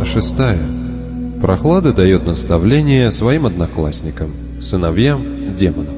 6. Прохлада дает наставление своим одноклассникам, сыновьям демонов.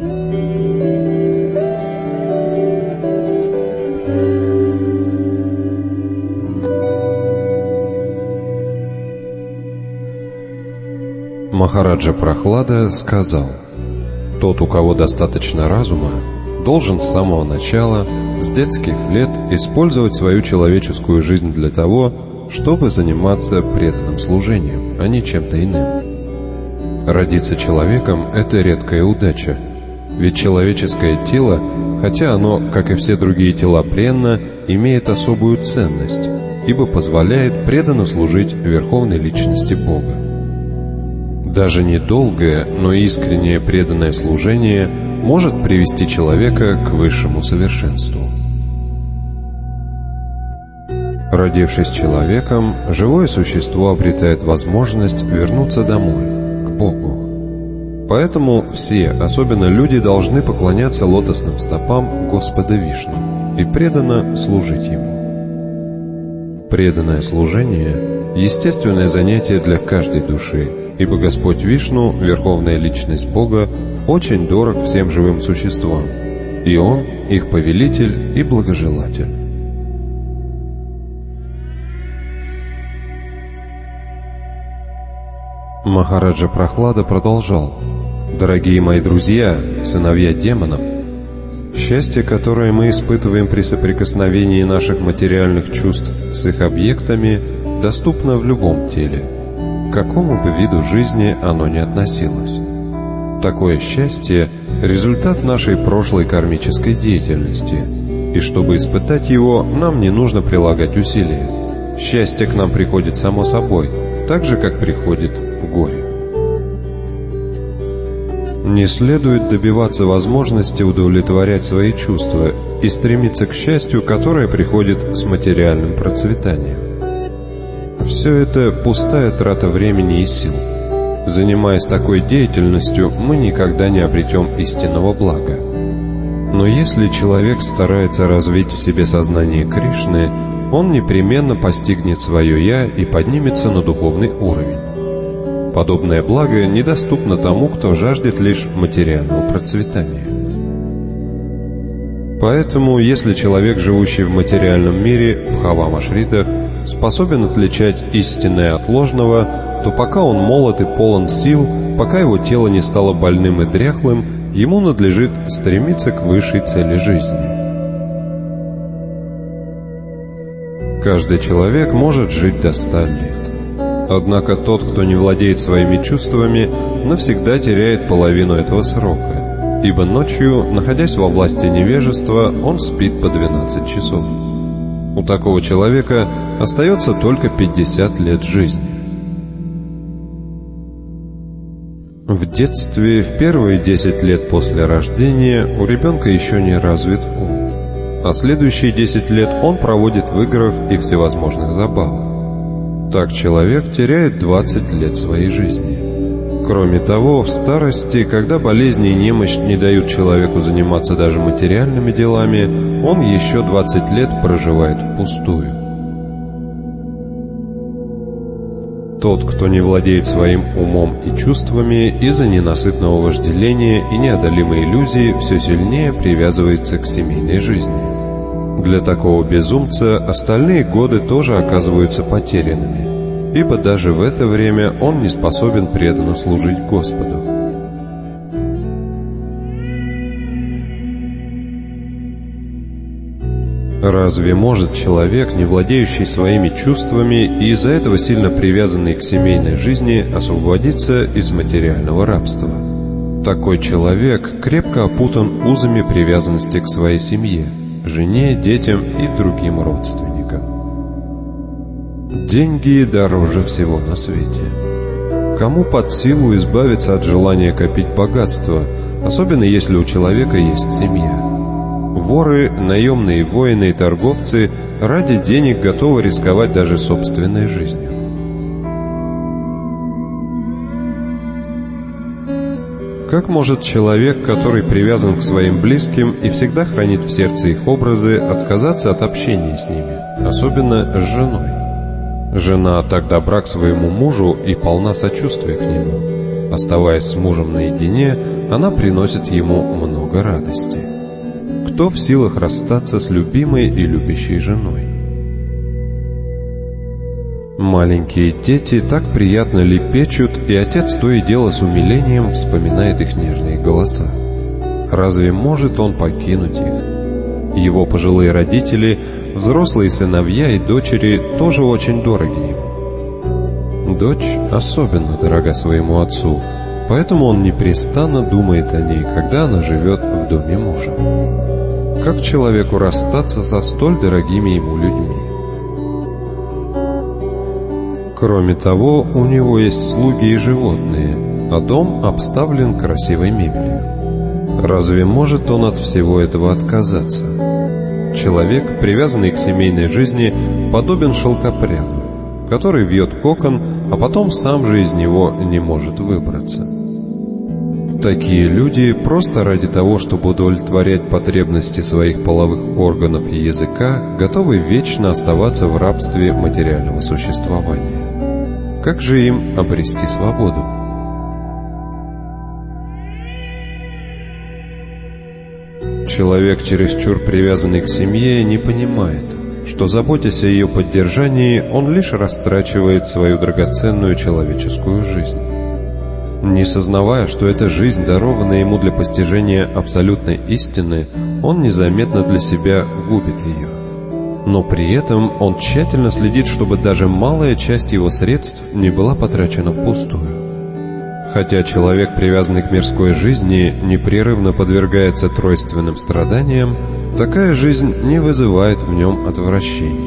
Махараджа Прохлада сказал: «Тот, у кого достаточно разума, должен с самого начала, с детских лет, использовать свою человеческую жизнь для того, чтобы заниматься преданным служением, а не чем-то иным. Родиться человеком – это редкая удача, ведь человеческое тело, хотя оно, как и все другие тела, бренно, имеет особую ценность, ибо позволяет преданно служить Верховной Личности Бога. Даже недолгое, но искреннее преданное служение может привести человека к высшему совершенству. Родившись человеком, живое существо обретает возможность вернуться домой, к Богу. Поэтому все, особенно люди, должны поклоняться лотосным стопам Господа Вишну и преданно служить Ему. Преданное служение – естественное занятие для каждой души, ибо Господь Вишну, Верховная Личность Бога, очень дорог всем живым существам, и Он – их повелитель и благожелатель. Махараджа Прохлада продолжал: «Дорогие мои друзья, сыновья демонов, счастье, которое мы испытываем при соприкосновении наших материальных чувств с их объектами, доступно в любом теле, к какому бы виду жизни оно ни относилось. Такое счастье – результат нашей прошлой кармической деятельности, и чтобы испытать его, нам не нужно прилагать усилия. Счастье к нам приходит само собой, так же, как приходит горе. Не следует добиваться возможности удовлетворять свои чувства и стремиться к счастью, которое приходит с материальным процветанием. Все это пустая трата времени и сил. Занимаясь такой деятельностью, мы никогда не обретем истинного блага. Но если человек старается развить в себе сознание Кришны, он непременно постигнет свое «Я» и поднимется на духовный уровень. Подобное благо недоступно тому, кто жаждет лишь материального процветания. Поэтому, если человек, живущий в материальном мире, в бхавамашритах, способен отличать истинное от ложного, то пока он молод и полон сил, пока его тело не стало больным и дряхлым, ему надлежит стремиться к высшей цели жизни. Каждый человек может жить до 100 лет. Однако тот, кто не владеет своими чувствами, навсегда теряет половину этого срока, ибо ночью, находясь во власти невежества, он спит по 12 часов. У такого человека остается только 50 лет жизни. В детстве, в первые 10 лет после рождения, у ребенка еще не развит ум, а следующие 10 лет он проводит в играх и всевозможных забавах. Так человек теряет 20 лет своей жизни. Кроме того, в старости, когда болезни и немощь не дают человеку заниматься даже материальными делами, он еще 20 лет проживает впустую. Тот, кто не владеет своим умом и чувствами, из-за ненасытного вожделения и неодолимой иллюзии все сильнее привязывается к семейной жизни. Для такого безумца остальные годы тоже оказываются потерянными, ибо даже в это время он не способен преданно служить Господу. Разве может человек, не владеющий своими чувствами и из-за этого сильно привязанный к семейной жизни, освободиться из материального рабства? Такой человек крепко опутан узами привязанности к своей семье, жене, детям и другим родственникам. Деньги дороже всего на свете. Кому под силу избавиться от желания копить богатство, особенно если у человека есть семья? Воры, наемные воины и торговцы ради денег готовы рисковать даже собственной жизнью. Как может человек, который привязан к своим близким и всегда хранит в сердце их образы, отказаться от общения с ними, особенно с женой? Жена так добра к своему мужу и полна сочувствия к нему. Оставаясь с мужем наедине, она приносит ему много радости. Кто в силах расстаться с любимой и любящей женой? Маленькие дети так приятно лепечут, и отец то и дело с умилением вспоминает их нежные голоса. Разве может он покинуть их? Его пожилые родители, взрослые сыновья и дочери тоже очень дороги ему. Дочь особенно дорога своему отцу, поэтому он непрестанно думает о ней, когда она живет в доме мужа. Как человеку расстаться со столь дорогими ему людьми? Кроме того, у него есть слуги и животные, а дом обставлен красивой мебелью. Разве может он от всего этого отказаться? Человек, привязанный к семейной жизни, подобен шелкопряду, который вьет кокон, а потом сам же из него не может выбраться. Такие люди просто ради того, чтобы удовлетворять потребности своих половых органов и языка, готовы вечно оставаться в рабстве материального существования. Как же им обрести свободу? Человек, чересчур привязанный к семье, не понимает, что, заботясь о ее поддержании, он лишь растрачивает свою драгоценную человеческую жизнь. Не сознавая, что эта жизнь дарована ему для постижения абсолютной истины, он незаметно для себя губит ее. Но при этом он тщательно следит, чтобы даже малая часть его средств не была потрачена впустую. Хотя человек, привязанный к мирской жизни, непрерывно подвергается тройственным страданиям, такая жизнь не вызывает в нем отвращения.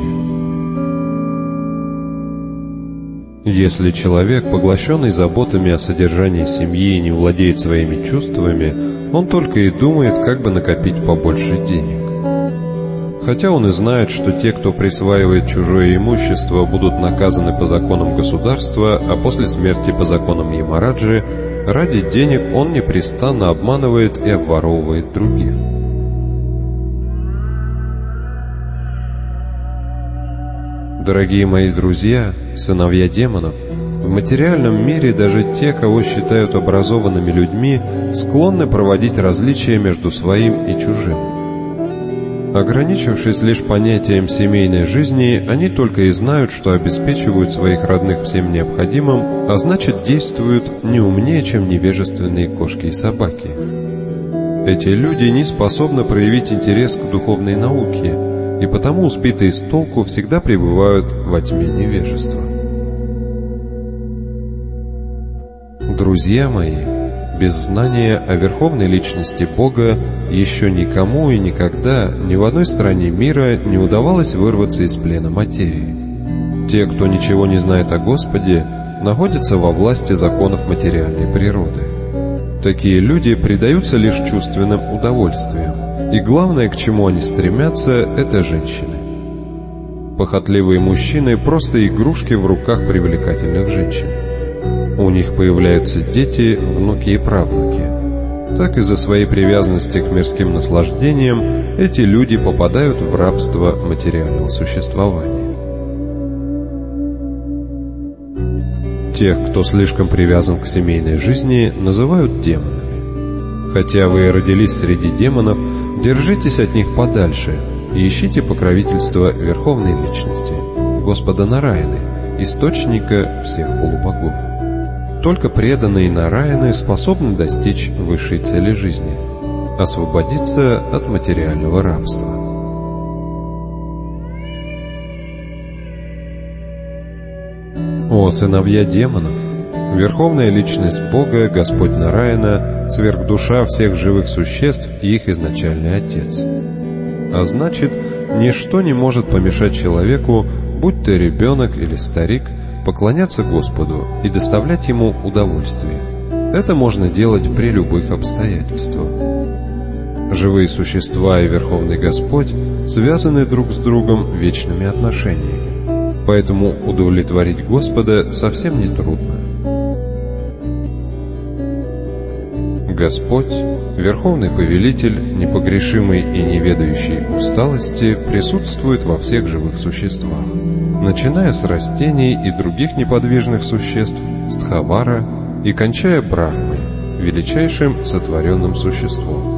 Если человек, поглощенный заботами о содержании семьи, не владеет своими чувствами, он только и думает, как бы накопить побольше денег. Хотя он и знает, что те, кто присваивает чужое имущество, будут наказаны по законам государства, а после смерти по законам Ямараджи, ради денег он непрестанно обманывает и обворовывает других. Дорогие мои друзья, сыновья демонов, в материальном мире даже те, кого считают образованными людьми, склонны проводить различия между своим и чужим. Ограничившись лишь понятием семейной жизни, они только и знают, что обеспечивают своих родных всем необходимым, а значит действуют не умнее, чем невежественные кошки и собаки. Эти люди не способны проявить интерес к духовной науке, и потому, сбитые с толку, всегда пребывают во тьме невежества. Друзья мои, без знания о верховной личности Бога еще никому и никогда ни в одной стране мира не удавалось вырваться из плена материи. Те, кто ничего не знает о Господе, находятся во власти законов материальной природы. Такие люди предаются лишь чувственным удовольствиям, и главное, к чему они стремятся, это женщины. Похотливые мужчины – просто игрушки в руках привлекательных женщин. У них появляются дети, внуки и правнуки. Так из-за своей привязанности к мирским наслаждениям эти люди попадают в рабство материального существования. Тех, кто слишком привязан к семейной жизни, называют демонами. Хотя вы и родились среди демонов, держитесь от них подальше и ищите покровительства Верховной Личности, Господа Нараяны, источника всех полубогов. Только преданные Нараяны способны достичь высшей цели жизни – освободиться от материального рабства. О сыновья демонов! Верховная Личность Бога, Господь Нараяна, сверхдуша всех живых существ и их изначальный Отец. А значит, ничто не может помешать человеку, будь то ребенок или старик, поклоняться Господу и доставлять Ему удовольствие. Это можно делать при любых обстоятельствах. Живые существа и Верховный Господь связаны друг с другом вечными отношениями, поэтому удовлетворить Господа совсем не трудно. Господь, Верховный Повелитель, непогрешимый и не ведающий усталости, присутствует во всех живых существах. начиная с растений и других неподвижных существ, стхавара, и кончая Брахмой, величайшим сотворенным существом.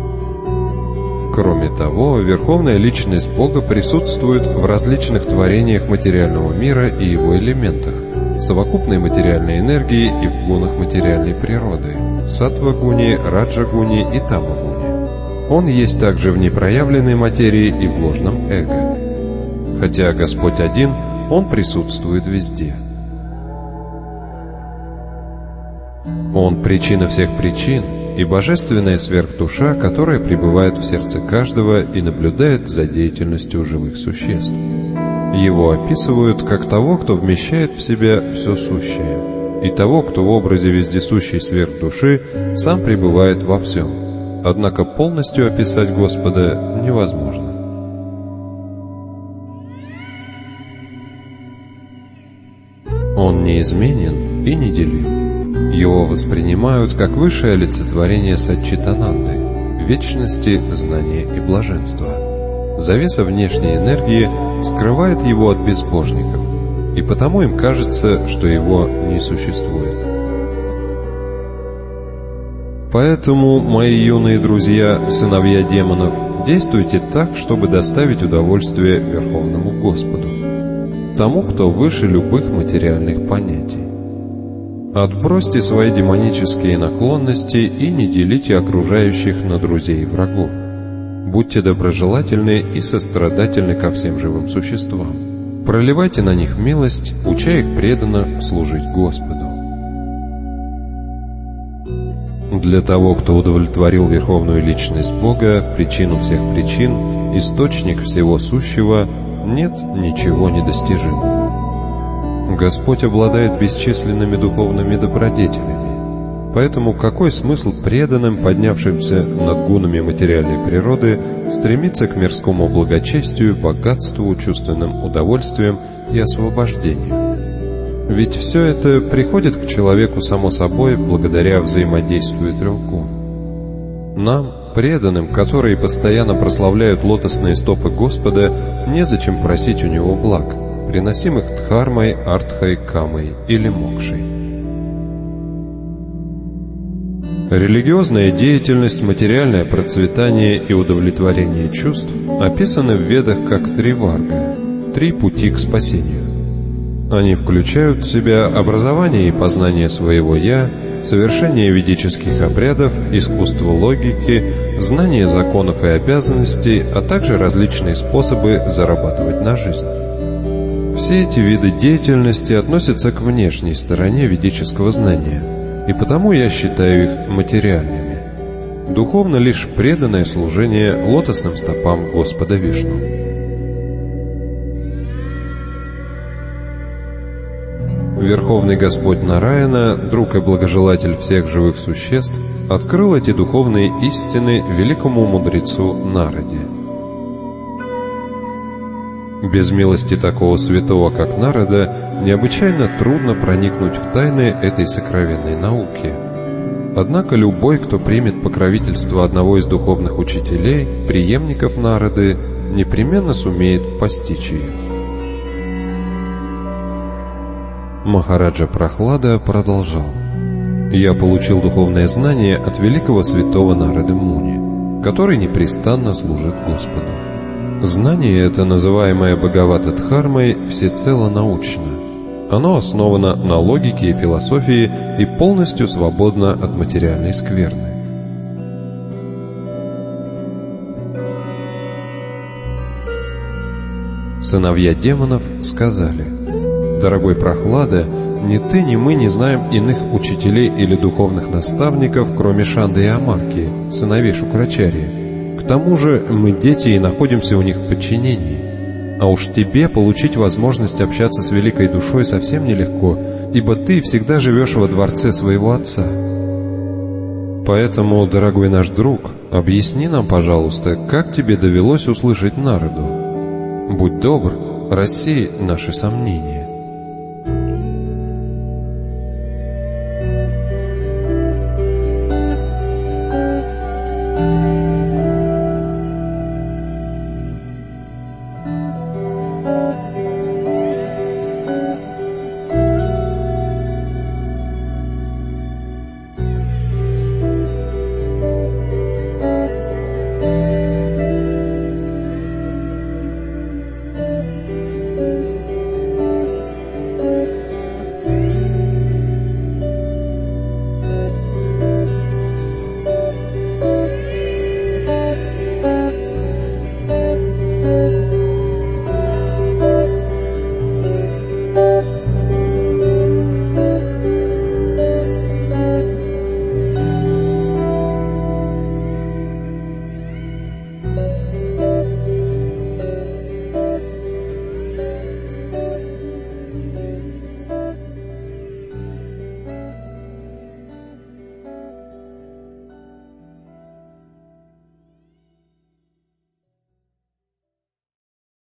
Кроме того, Верховная Личность Бога присутствует в различных творениях материального мира и его элементах, в совокупной материальной энергии и в гунах материальной природы, саттва-гуне, раджа-гуне и тама-гуне. Он есть также в непроявленной материи и в ложном эго. Хотя Господь один, Он присутствует везде. Он причина всех причин и божественная сверхдуша, которая пребывает в сердце каждого и наблюдает за деятельностью живых существ. Его описывают как того, кто вмещает в себя все сущее, и того, кто в образе вездесущей сверхдуши сам пребывает во всем. Однако полностью описать Господа невозможно. Он неизменен и неделим. Его воспринимают как высшее олицетворение Саччитананды, вечности, знания и блаженства. Завеса внешней энергии скрывает его от безбожников, и потому им кажется, что его не существует. Поэтому, мои юные друзья, сыновья демонов, действуйте так, чтобы доставить удовольствие Верховному Господу, тому, кто выше любых материальных понятий. Отбросьте свои демонические наклонности и не делите окружающих на друзей и врагов. Будьте доброжелательны и сострадательны ко всем живым существам. Проливайте на них милость, уча их преданно служить Господу. Для того, кто удовлетворил Верховную Личность Бога, причину всех причин, источник всего сущего, нет ничего недостижимого. Господь обладает бесчисленными духовными добродетелями, поэтому какой смысл преданным, поднявшимся над гунами материальной природы, стремиться к мирскому благочестию, богатству, чувственным удовольствиям и освобождению? Ведь все это приходит к человеку само собой благодаря взаимодействию трех гун. Нам, преданным, которые постоянно прославляют лотосные стопы Господа, незачем просить у Него благ, приносимых дхармой, артхой, камой или мокшей. Религиозная деятельность, материальное процветание и удовлетворение чувств описаны в Ведах как три варга, три пути к спасению. Они включают в себя образование и познание своего «я», совершение ведических обрядов, искусство логики, знание законов и обязанностей, а также различные способы зарабатывать на жизнь. Все эти виды деятельности относятся к внешней стороне ведического знания, и потому я считаю их материальными. Духовно лишь преданное служение лотосным стопам Господа Вишну. Верховный Господь Нараяна, друг и благожелатель всех живых существ, открыл эти духовные истины великому мудрецу Нараде. Без милости такого святого, как Нарада, необычайно трудно проникнуть в тайны этой сокровенной науки. Однако любой, кто примет покровительство одного из духовных учителей, преемников Нарады, непременно сумеет постичь ее. Махараджа Прахлада продолжал: «Я получил духовное знание от великого святого Нарады Муни, который непрестанно служит Господу. Знание это, называемое Бхагавата-дхармой, всецело научно. Оно основано на логике и философии и полностью свободно от материальной скверны. Сыновья демонов сказали: «Дорогой Прахлада, ни ты, ни мы не знаем иных учителей или духовных наставников, кроме Шанды и Амарки, сыновей Шукрачарьи. К тому же мы дети и находимся у них в подчинении. А уж тебе получить возможность общаться с великой душой совсем нелегко, ибо ты всегда живешь во дворце своего отца. Поэтому, дорогой наш друг, объясни нам, пожалуйста, как тебе довелось услышать Нараду? Будь добр, рассей наши сомнения».